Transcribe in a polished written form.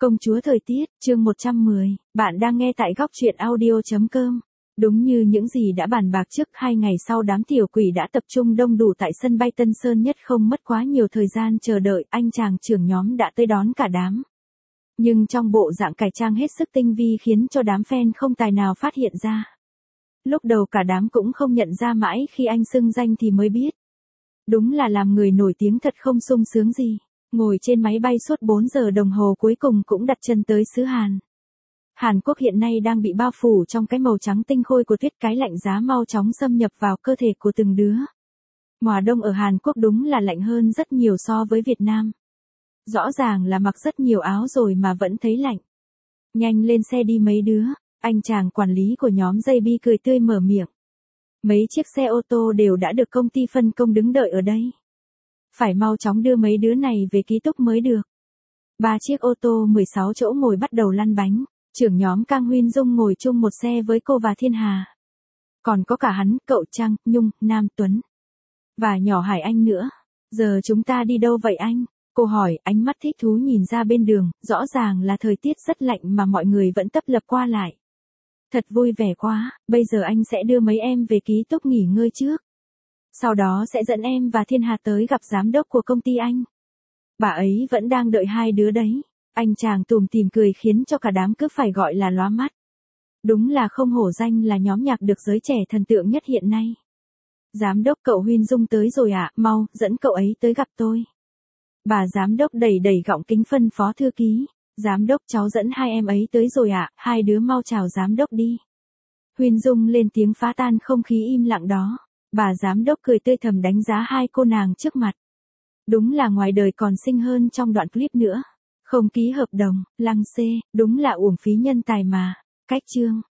Công chúa thời tiết, chương 110, bạn đang nghe tại góc truyện audio.com. Đúng như những gì đã bàn bạc trước, 2 ngày sau đám tiểu quỷ đã tập trung đông đủ tại sân bay Tân Sơn Nhất, không mất quá nhiều thời gian chờ đợi, anh chàng trưởng nhóm đã tới đón cả đám. Nhưng trong bộ dạng cải trang hết sức tinh vi khiến cho đám fan không tài nào phát hiện ra. Lúc đầu cả đám cũng không nhận ra, mãi khi anh xưng danh thì mới biết. Đúng là làm người nổi tiếng thật không sung sướng gì. Ngồi trên máy bay suốt 4 giờ đồng hồ cuối cùng cũng đặt chân tới xứ Hàn. Hàn Quốc hiện nay đang bị bao phủ trong cái màu trắng tinh khôi của tuyết, cái lạnh giá mau chóng xâm nhập vào cơ thể của từng đứa. Mùa đông ở Hàn Quốc đúng là lạnh hơn rất nhiều so với Việt Nam. Rõ ràng là mặc rất nhiều áo rồi mà vẫn thấy lạnh. Nhanh lên xe đi mấy đứa, anh chàng quản lý của nhóm JB cười tươi mở miệng. Mấy chiếc xe ô tô đều đã được công ty phân công đứng đợi ở đây. Phải mau chóng đưa mấy đứa này về ký túc mới được. 3 chiếc ô tô 16 chỗ ngồi bắt đầu lăn bánh. Trưởng nhóm Kang Huyên Dung ngồi chung một xe với cô và Thiên Hà. Còn có cả hắn, cậu Trang, Nhung, Nam Tuấn. Và nhỏ Hải Anh nữa. Giờ chúng ta đi đâu vậy anh? Cô hỏi, ánh mắt thích thú nhìn ra bên đường. Rõ ràng là thời tiết rất lạnh mà mọi người vẫn tấp lập qua lại. Thật vui vẻ quá, bây giờ anh sẽ đưa mấy em về ký túc nghỉ ngơi trước. Sau đó sẽ dẫn em và Thiên Hà tới gặp giám đốc của công ty anh. Bà ấy vẫn đang đợi hai đứa đấy. Anh chàng tủm tỉm cười khiến cho cả đám cứ phải gọi là lóa mắt. Đúng là không hổ danh là nhóm nhạc được giới trẻ thần tượng nhất hiện nay. Giám đốc, cậu Huyên Dung tới rồi ạ, mau, dẫn cậu ấy tới gặp tôi. Bà giám đốc đẩy gọng kính phân phó thư ký. Giám đốc, cháu dẫn hai em ấy tới rồi ạ, hai đứa mau chào giám đốc đi. Huyên Dung lên tiếng phá tan không khí im lặng đó. Bà giám đốc cười tươi thầm đánh giá hai cô nàng trước mặt. Đúng là ngoài đời còn xinh hơn trong đoạn clip nữa. Không ký hợp đồng, lăng xê, đúng là uổng phí nhân tài mà. Cách chương.